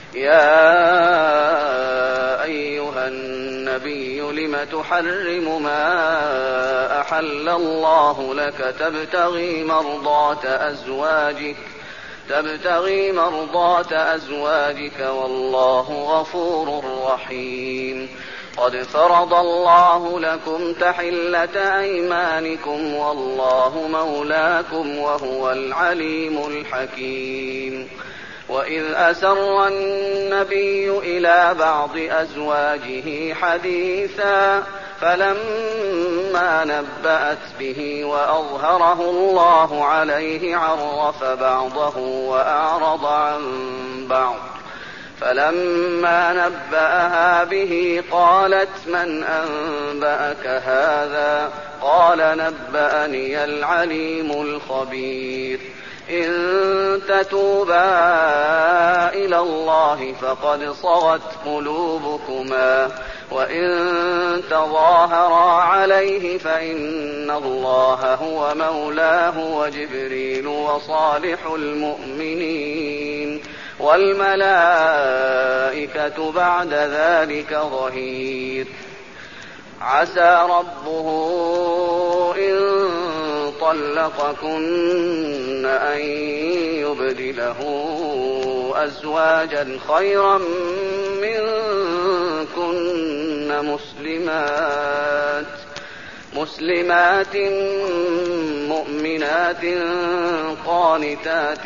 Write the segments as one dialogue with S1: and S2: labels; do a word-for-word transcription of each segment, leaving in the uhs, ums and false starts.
S1: يا أيها النبي لم تحرم ما أحل الله لك تبتغي مرضات أزواجك تبتغي مرضات أزواجك والله غفور رحيم. قد فرض الله لكم تحلة أيمانكم والله مولاكم وهو العليم الحكيم. وإذ أسر النبي إلى بعض أزواجه حديثا فلما نبأت به وأظهره الله عليه عرف بعضه وأعرض عن بعض. فلما نبأها به قالت من أنبأك هذا؟ قال نبأني العليم الخبير. إن تتوبا إلى الله فقد صغت قلوبكما وإن تظاهرا عليه فإن الله هو مولاه وجبريل وصالح المؤمنين والملائكة بعد ذلك ظهير. عسى ربه إن طلقكن أن يبدله أزواجا خيرا منكن مسلمات مسلمات مؤمنات قانتات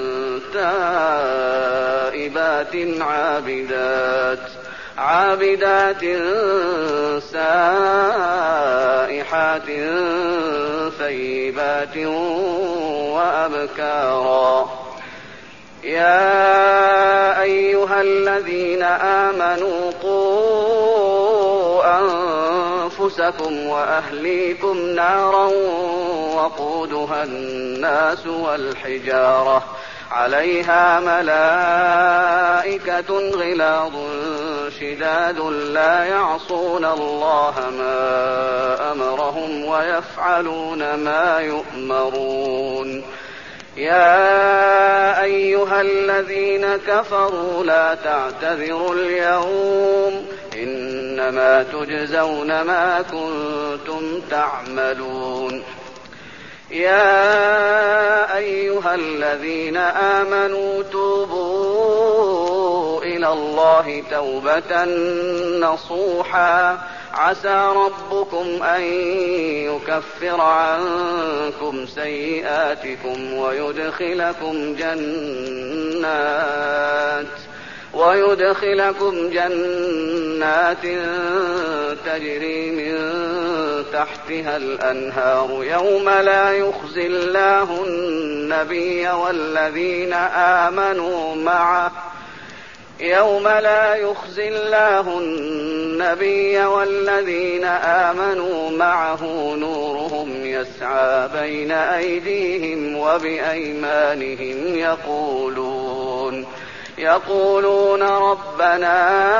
S1: تائبات عابدات عابدات سائحات ثيبات وأبكارا. يا أيها الذين آمنوا قوا أنفسكم وأهليكم نارا وقودها الناس والحجارة عليها ملائكة غلاظ شداد لا يعصون الله ما أمرهم ويفعلون ما يؤمرون. يا أيها الذين كفروا لا تعتذروا اليوم إنما تجزون ما كنتم تعملون. يا أيها الذين آمنوا توبوا إلى الله توبة نصوحا عسى ربكم أن يكفر عنكم سيئاتكم ويدخلكم جنات ويدخلكم جنات تجري من تحتها الأنهار يوم لا يخزي الله النبي والذين آمنوا معه يوم لا يخزي الله النبي والذين آمنوا معه نورهم يسعى بين أيديهم وبأيمانهم يقولون يقولون ربنا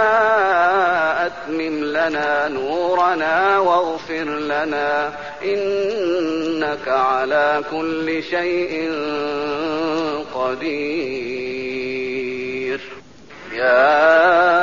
S1: أتمم لنا نورنا واغفر لنا إنك على كل شيء قدير. يا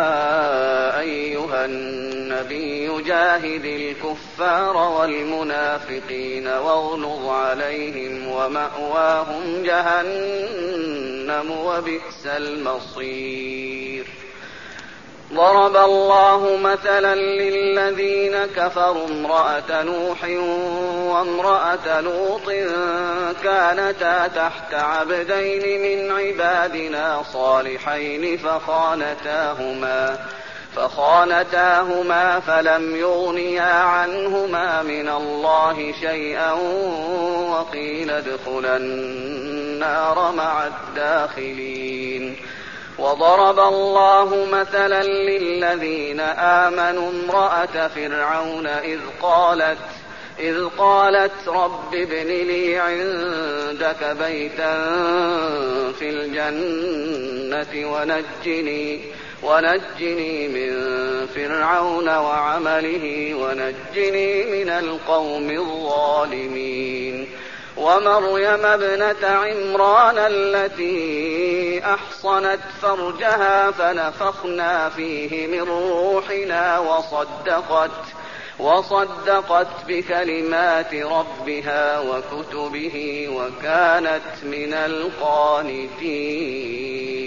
S1: أيها النبي جاهد الكفار والمنافقين واغلظ عليهم ومأواهم جهنم وبئس المصير. ضرب الله مثلا للذين كفروا امرأة نوح وامرأة لوط كانتا تحت عبدين من عبادنا صالحين فخانتاهما فخانتاهما فلم يغنيا عنهما من الله شيئا وقيل ادخلا النار مع الداخلين. وضرب الله مثلا للذين آمنوا امرأة فرعون إذ قالت إذ قالت رب ابن لي عندك بيتا في الجنة ونجني ونجني من فرعون وعمله ونجني من القوم الظالمين. ومريم ابنة عمران التي أحصنت فرجها فنفخنا فيه من روحنا وصدقت وصدقت بكلمات ربها وكتبه وكانت من القانتين.